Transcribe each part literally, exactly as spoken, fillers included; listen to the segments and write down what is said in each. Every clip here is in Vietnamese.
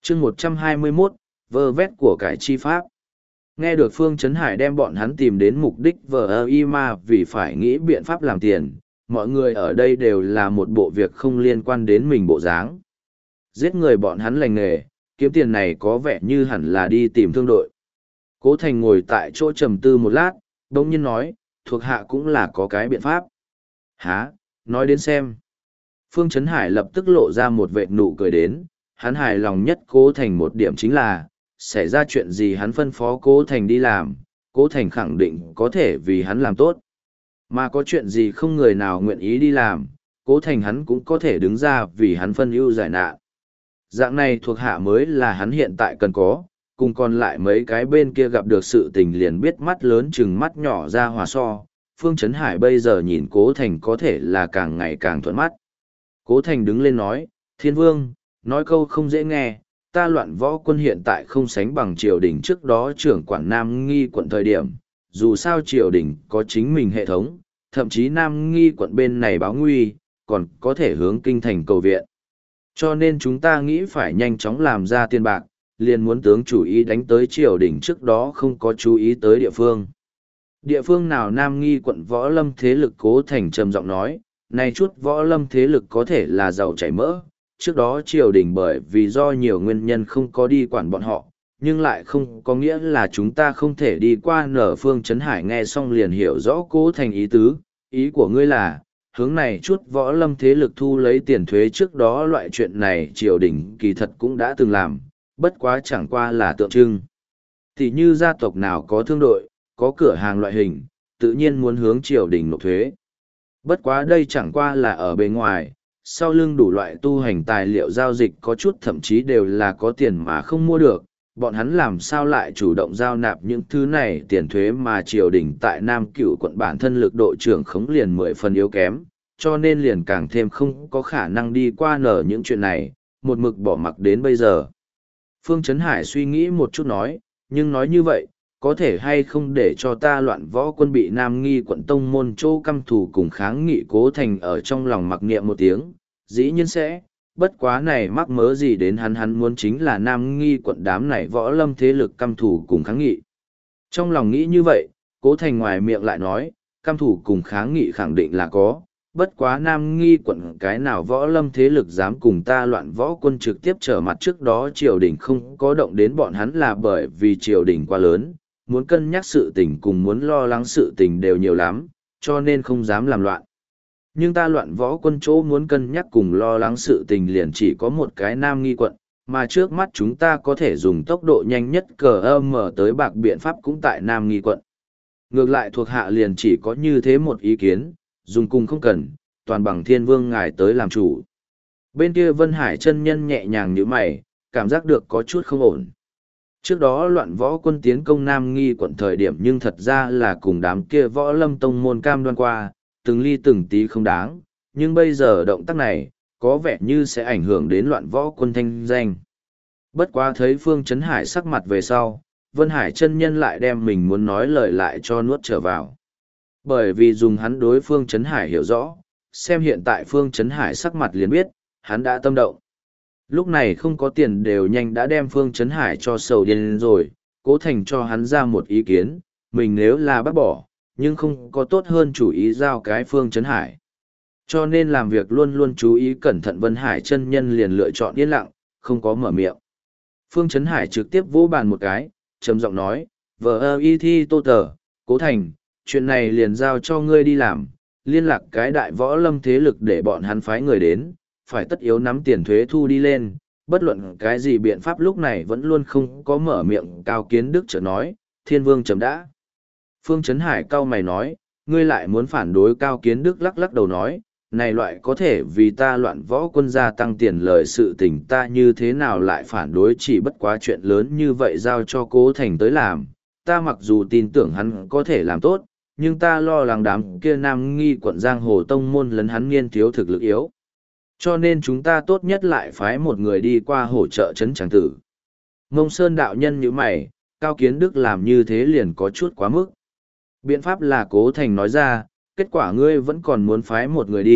chương một trăm hai mươi mốt, vơ vét của cải chi pháp. Nghe được Phương Trấn Hải đem bọn hắn tìm đến mục đích vờ y ma vì phải nghĩ biện pháp làm tiền, mọi người ở đây đều là một bộ việc không liên quan đến mình bộ dáng. Giết người bọn hắn lành nghề, kiếm tiền này có vẻ như hẳn là đi tìm thương đội. Cố Thành ngồi tại chỗ trầm tư một lát, đống nhiên nói, thuộc hạ cũng là có cái biện pháp. Hả, nói đến xem. Phương Trấn Hải lập tức lộ ra một vệt nụ cười đến, hắn hài lòng nhất Cố Thành một điểm chính là, xảy ra chuyện gì hắn phân phó Cố Thành đi làm, Cố Thành khẳng định có thể vì hắn làm tốt. Mà có chuyện gì không người nào nguyện ý đi làm, Cố Thành hắn cũng có thể đứng ra vì hắn phân ưu giải nạn. Dạng này thuộc hạ mới là hắn hiện tại cần có, cùng còn lại mấy cái bên kia gặp được sự tình liền biết mắt lớn chừng mắt nhỏ ra hòa so. Phương Trấn Hải bây giờ nhìn Cố Thành có thể là càng ngày càng thuận mắt. Cố Thành đứng lên nói, Thiên Vương, nói câu không dễ nghe, ta Loạn Võ Quân hiện tại không sánh bằng triều đình trước đó trưởng quản Nam Nghi quận thời điểm, dù sao triều đình có chính mình hệ thống, thậm chí Nam Nghi quận bên này báo nguy, còn có thể hướng kinh thành cầu viện. Cho nên chúng ta nghĩ phải nhanh chóng làm ra tiền bạc, liền muốn tướng chủ ý đánh tới triều đình trước đó không có chú ý tới địa phương. Địa phương nào Nam Nghi quận võ lâm thế lực Cố Thành trầm giọng nói, này chút võ lâm thế lực có thể là giàu chảy mỡ, trước đó triều đình bởi vì do nhiều nguyên nhân không có đi quản bọn họ, nhưng lại không có nghĩa là chúng ta không thể đi qua. Nở Phương Trấn Hải nghe xong liền hiểu rõ Cố Thành ý tứ, ý của ngươi là, hướng này chút võ lâm thế lực thu lấy tiền thuế trước đó loại chuyện này triều đình kỳ thật cũng đã từng làm, bất quá chẳng qua là tượng trưng. Thì như gia tộc nào có thương đội, có cửa hàng loại hình, tự nhiên muốn hướng triều đình nộp thuế. Bất quá đây chẳng qua là ở bề ngoài, sau lưng đủ loại tu hành tài liệu giao dịch có chút thậm chí đều là có tiền mà không mua được, bọn hắn làm sao lại chủ động giao nạp những thứ này tiền thuế mà triều đình tại Nam Cửu quận bản thân lực độ trưởng khống liền mười phần yếu kém, cho nên liền càng thêm không có khả năng đi qua nở những chuyện này, một mực bỏ mặc đến bây giờ. Phương Trấn Hải suy nghĩ một chút nói, nhưng nói như vậy, có thể hay không để cho ta Loạn Võ Quân bị Nam Nghi quận tông môn châu căm thù cùng kháng nghị. Cố Thành ở trong lòng mặc niệm một tiếng, dĩ nhiên sẽ, bất quá này mắc mớ gì đến hắn hắn muốn chính là Nam Nghi quận đám này võ lâm thế lực căm thù cùng kháng nghị. Trong lòng nghĩ như vậy, Cố Thành ngoài miệng lại nói, căm thù cùng kháng nghị khẳng định là có, bất quá Nam Nghi quận cái nào võ lâm thế lực dám cùng ta Loạn Võ Quân trực tiếp trở mặt. Trước đó triều đình không có động đến bọn hắn là bởi vì triều đình quá lớn, muốn cân nhắc sự tình cùng muốn lo lắng sự tình đều nhiều lắm, cho nên không dám làm loạn. Nhưng ta Loạn Võ Quân chỗ muốn cân nhắc cùng lo lắng sự tình liền chỉ có một cái Nam Nghi quận, mà trước mắt chúng ta có thể dùng tốc độ nhanh nhất cờ âm mở tới bạc biện pháp cũng tại Nam Nghi quận. Ngược lại thuộc hạ liền chỉ có như thế một ý kiến, dùng cùng không cần, toàn bằng Thiên Vương ngài tới làm chủ. Bên kia Vân Hải chân nhân nhẹ nhàng như mày, cảm giác được có chút không ổn. Trước đó Loạn Võ Quân tiến công Nam Nghi quận thời điểm nhưng thật ra là cùng đám kia võ lâm tông môn cam đoan qua, từng ly từng tí không đáng, nhưng bây giờ động tác này, có vẻ như sẽ ảnh hưởng đến Loạn Võ Quân thanh danh. Bất quá thấy Phương Trấn Hải sắc mặt về sau, Vân Hải chân nhân lại đem mình muốn nói lời lại cho nuốt trở vào. Bởi vì dùng hắn đối Phương Trấn Hải hiểu rõ, xem hiện tại Phương Trấn Hải sắc mặt liền biết, hắn đã tâm động. Lúc này không có tiền đều nhanh đã đem Phương Trấn Hải cho sầu điên rồi, Cố Thành cho hắn ra một ý kiến, mình nếu là bác bỏ, nhưng không có tốt hơn chủ ý giao cái Phương Trấn Hải. Cho nên làm việc luôn luôn chú ý cẩn thận. Vân Hải chân nhân liền lựa chọn yên lặng, không có mở miệng. Phương Trấn Hải trực tiếp vỗ bàn một cái, trầm giọng nói, vợ ơ y thi tô tờ, Cố Thành, chuyện này liền giao cho ngươi đi làm, liên lạc cái đại võ lâm thế lực để bọn hắn phái người đến, phải tất yếu nắm tiền thuế thu đi lên, bất luận cái gì biện pháp lúc này vẫn luôn không có mở miệng. Cao Kiến Đức chợt nói, Thiên Vương chấm đã. Phương Trấn Hải cau mày nói, ngươi lại muốn phản đối. Cao Kiến Đức lắc lắc đầu nói, này loại có thể vì ta Loạn Võ Quân gia tăng tiền lời sự tình ta như thế nào lại phản đối, chỉ bất quá chuyện lớn như vậy giao cho Cố Thành tới làm, ta mặc dù tin tưởng hắn có thể làm tốt, nhưng ta lo lắng đám kia Nam Nghi quận giang hồ tông môn lấn hắn niên thiếu thực lực yếu. Cho nên chúng ta tốt nhất lại phái một người đi qua hỗ trợ trấn tràng tử. Ngông Sơn đạo nhân như mày, Cao Kiến Đức làm như thế liền có chút quá mức. Biện pháp là Cố Thành nói ra, kết quả ngươi vẫn còn muốn phái một người đi,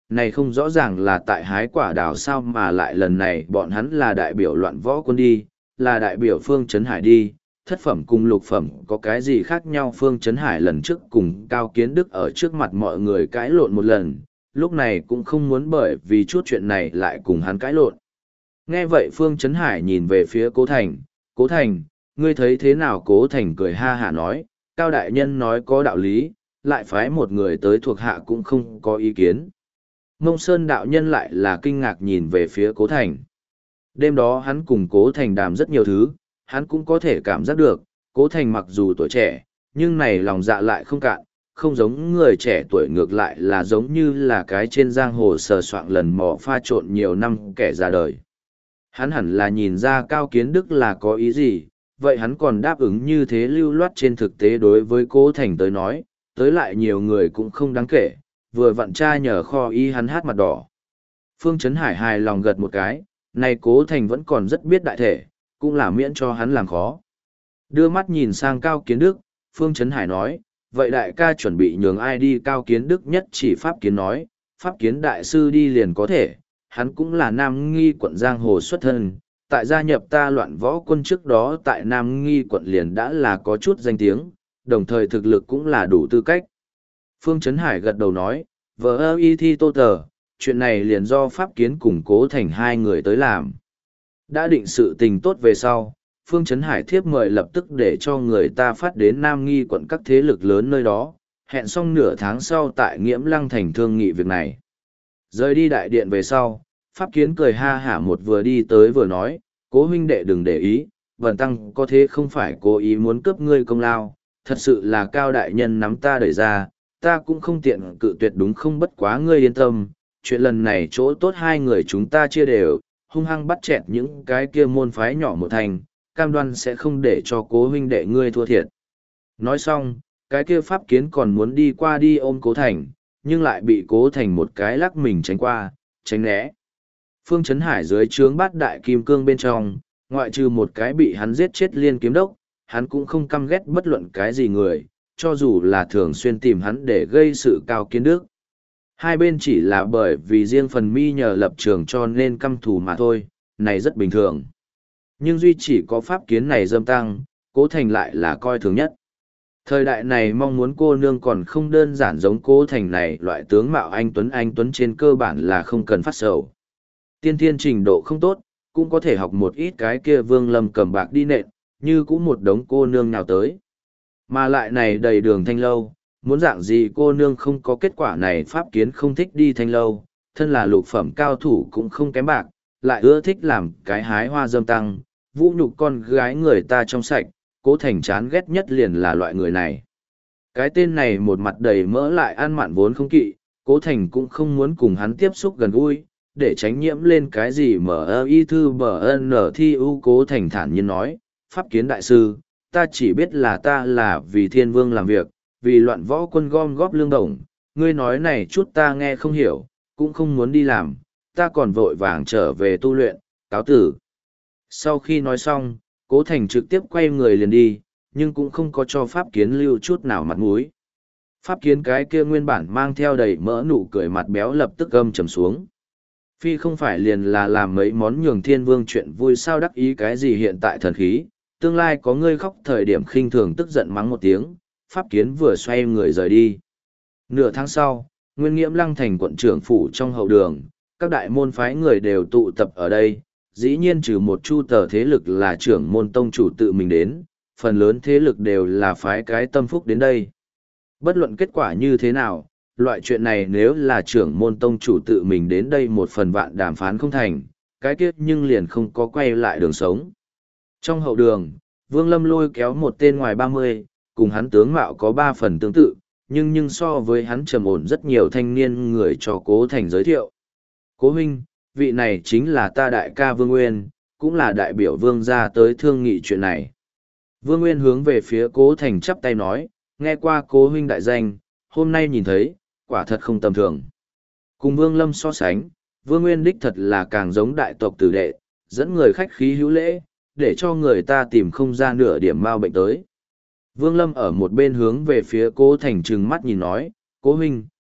này không rõ ràng là tại hái quả đào sao mà lại lần này bọn hắn là đại biểu loạn võ quân đi, là đại biểu Phương Trấn Hải đi, thất phẩm cùng lục phẩm có cái gì khác nhau. Phương Trấn Hải lần trước cùng Cao Kiến Đức ở trước mặt mọi người cãi lộn một lần, lúc này cũng không muốn bởi vì chút chuyện này lại cùng hắn cãi lộn. Nghe vậy Phương Trấn Hải nhìn về phía Cố Thành, Cố Thành, ngươi thấy thế nào? Cố Thành cười ha hả nói, Cao Đại Nhân nói có đạo lý, lại phái một người tới thuộc hạ cũng không có ý kiến. Mông Sơn đạo nhân lại là kinh ngạc nhìn về phía Cố Thành. Đêm đó hắn cùng Cố Thành đàm rất nhiều thứ, hắn cũng có thể cảm giác được, Cố Thành mặc dù tuổi trẻ, nhưng này lòng dạ lại không cạn, không giống người trẻ tuổi, ngược lại là giống như là cái trên giang hồ sờ soạng lần mò pha trộn nhiều năm kẻ ra đời. Hắn hẳn là nhìn ra Cao Kiến Đức là có ý gì, vậy hắn còn đáp ứng như thế lưu loát. Trên thực tế đối với Cố Thành tới nói, tới lại nhiều người cũng không đáng kể, vừa vặn tra nhờ kho ý hắn hát mặt đỏ. Phương Trấn Hải hài lòng gật một cái, này Cố Thành vẫn còn rất biết đại thể, cũng là miễn cho hắn làm khó. Đưa mắt nhìn sang Cao Kiến Đức, Phương Trấn Hải nói, vậy đại ca chuẩn bị nhường ai đi? Cao Kiến Đức nhất chỉ Pháp Kiến nói, Pháp Kiến đại sư đi liền có thể, hắn cũng là Nam Nghi quận giang hồ xuất thân, tại gia nhập ta loạn võ quân trước đó tại Nam Nghi quận liền đã là có chút danh tiếng, đồng thời thực lực cũng là đủ tư cách. Phương Trấn Hải gật đầu nói, vợ ơ y thi tô tờ, chuyện này liền do Pháp Kiến cùng Cố Thành hai người tới làm. Đã định sự tình tốt về sau, Phương Trấn Hải thiếp mời lập tức để cho người ta phát đến Nam Nghi quận các thế lực lớn nơi đó, hẹn xong nửa tháng sau tại Nghiễm Lăng thành thương nghị việc này. Rời đi đại điện về sau, Pháp Kiến cười ha hả một vừa đi tới vừa nói, Cố huynh đệ đừng để ý, bần tăng có thế không phải cố ý muốn cướp ngươi công lao, thật sự là Cao đại nhân nắm ta đẩy ra, ta cũng không tiện cự tuyệt đúng không? Bất quá ngươi yên tâm, chuyện lần này chỗ tốt hai người chúng ta chia đều, hung hăng bắt chẹt những cái kia môn phái nhỏ một thành, cam đoan sẽ không để cho Cố huynh đệ ngươi thua thiệt. Nói xong, cái kia Pháp Kiến còn muốn đi qua đi ôm Cố Thành, nhưng lại bị Cố Thành một cái lắc mình tránh qua, tránh né. Phương Trấn Hải dưới trướng bát đại kim cương bên trong, ngoại trừ một cái bị hắn giết chết Liên Kiếm Đốc, hắn cũng không căm ghét bất luận cái gì người, cho dù là thường xuyên tìm hắn để gây sự Cao Kiến Đức. Hai bên chỉ là bởi vì riêng phần mi nhờ lập trường cho nên căm thù mà thôi, này rất bình thường. Nhưng duy chỉ có Pháp Kiến này dâm tăng, Cố Thành lại là coi thường nhất. Thời đại này mong muốn cô nương còn không đơn giản giống Cố Thành này, loại tướng mạo anh Tuấn anh Tuấn trên cơ bản là không cần phát sầu. Tiên thiên trình độ không tốt, cũng có thể học một ít cái kia Vương Lâm cầm bạc đi nện, như cũng một đống cô nương nào tới. Mà lại này đầy đường thanh lâu, muốn dạng gì cô nương không có kết quả này? Pháp Kiến không thích đi thanh lâu, thân là lục phẩm cao thủ cũng không kém bạc, lại ưa thích làm cái hái hoa dâm tăng, vũ nhục con gái người ta trong sạch. Cố Thành chán ghét nhất liền là loại người này. Cái tên này một mặt đầy mỡ lại ăn mặn vốn không kỵ, Cố Thành cũng không muốn cùng hắn tiếp xúc gần gũi, để tránh nhiễm lên cái gì mở ơ y thư bờ ân nở thi ưu. Cố Thành thản nhiên nói, Pháp Kiến đại sư, ta chỉ biết là ta là vì thiên vương làm việc, vì loạn võ quân gom góp lương đồng, ngươi nói này chút ta nghe không hiểu, cũng không muốn đi làm, ta còn vội vàng trở về tu luyện, cáo tử. Sau khi nói xong, Cố Thành trực tiếp quay người liền đi, nhưng cũng không có cho Pháp Kiến lưu chút nào mặt mũi. Pháp Kiến cái kia nguyên bản mang theo đầy mỡ nụ cười mặt béo lập tức gầm trầm xuống. Phi không phải liền là làm mấy món nhường thiên vương chuyện vui sao? Đắc ý cái gì hiện tại thần khí, tương lai có ngươi khóc thời điểm khinh thường tức giận mắng một tiếng, Pháp Kiến vừa xoay người rời đi. Nửa tháng sau, Nguyên Nghiễm Lăng thành quận trưởng phủ trong hậu đường, các đại môn phái người đều tụ tập ở đây, dĩ nhiên trừ một chu tờ thế lực là trưởng môn tông chủ tự mình đến, phần lớn thế lực đều là phái cái tâm phúc đến đây. Bất luận kết quả như thế nào, loại chuyện này nếu là trưởng môn tông chủ tự mình đến đây một phần vạn đàm phán không thành, cái kết nhưng liền không có quay lại đường sống. Trong hậu đường, Vương Lâm lôi kéo một tên ngoài ba mươi, cùng hắn tướng mạo có ba phần tương tự, nhưng nhưng so với hắn trầm ổn rất nhiều thanh niên người cho Cố Thành giới thiệu. Cố huynh, vị này chính là ta đại ca Vương Nguyên, cũng là đại biểu Vương gia tới thương nghị chuyện này. Vương Nguyên hướng về phía Cố Thành chắp tay nói, nghe qua Cố huynh đại danh, hôm nay nhìn thấy, quả thật không tầm thường. Cùng Vương Lâm so sánh, Vương Nguyên đích thật là càng giống đại tộc tử đệ, dẫn người khách khí hữu lễ, để cho người ta tìm không ra nửa điểm mau bệnh tới. Vương Lâm ở một bên hướng về phía Cố Thành trừng mắt nhìn nói, Cố huynh,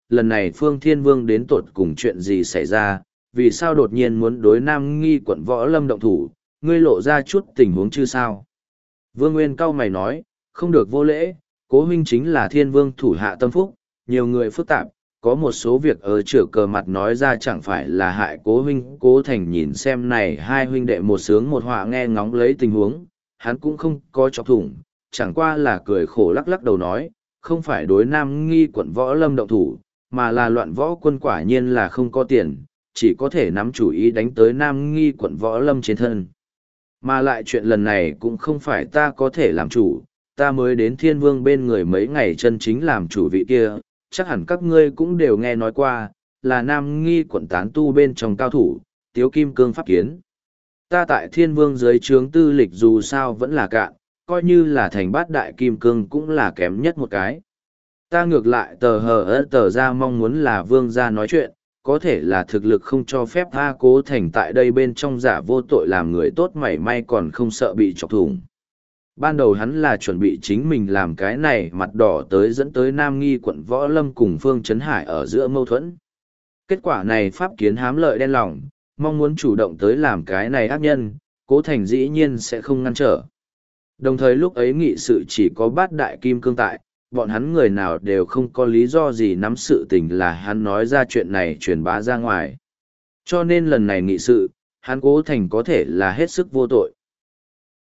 lần này Phương Thiên Vương đến tột cùng chuyện gì xảy ra, vì sao đột nhiên muốn đối Nam Nghi quận Võ Lâm động thủ, ngươi lộ ra chút tình huống chứ sao? Vương Nguyên cau mày nói, không được vô lễ, Cố huynh chính là Thiên Vương thủ hạ tâm phúc, nhiều người phức tạp, có một số việc ở chữa cờ mặt nói ra chẳng phải là hại Cố huynh. Cố Thành nhìn xem này hai huynh đệ một sướng một họa nghe ngóng lấy tình huống, hắn cũng không có chọc thủng, chẳng qua là cười khổ lắc lắc đầu nói, không phải đối Nam Nghi quận Võ Lâm động thủ, mà là loạn võ quân quả nhiên là không có tiền, chỉ có thể nắm chủ ý đánh tới Nam Nghi quận Võ Lâm trên thân. Mà lại chuyện lần này cũng không phải ta có thể làm chủ, ta mới đến Thiên Vương bên người mấy ngày chân chính làm chủ vị kia, chắc hẳn các ngươi cũng đều nghe nói qua, là Nam Nghi quận tán tu bên trong cao thủ, Tiếu Kim Cương pháp kiến. Ta tại Thiên Vương dưới trướng tư lịch dù sao vẫn là cạn, coi như là thành bát đại kim cương cũng là kém nhất một cái. Ta ngược lại tờ hờ ớt tờ ra mong muốn là Vương gia nói chuyện, có thể là thực lực không cho phép tha Cố Thành tại đây bên trong giả vô tội làm người tốt mảy may còn không sợ bị chọc thủng. Ban đầu hắn là chuẩn bị chính mình làm cái này mặt đỏ tới dẫn tới Nam Nghi quận Võ Lâm cùng Phương Trấn Hải ở giữa mâu thuẫn. Kết quả này pháp kiến hám lợi đen lòng, mong muốn chủ động tới làm cái này ác nhân, Cố Thành dĩ nhiên sẽ không ngăn trở. Đồng thời lúc ấy nghị sự chỉ có bát đại kim cương tại, bọn hắn người nào đều không có lý do gì nắm sự tình là hắn nói ra chuyện này truyền bá ra ngoài. Cho nên lần này nghị sự, hắn Cố Thành có thể là hết sức vô tội.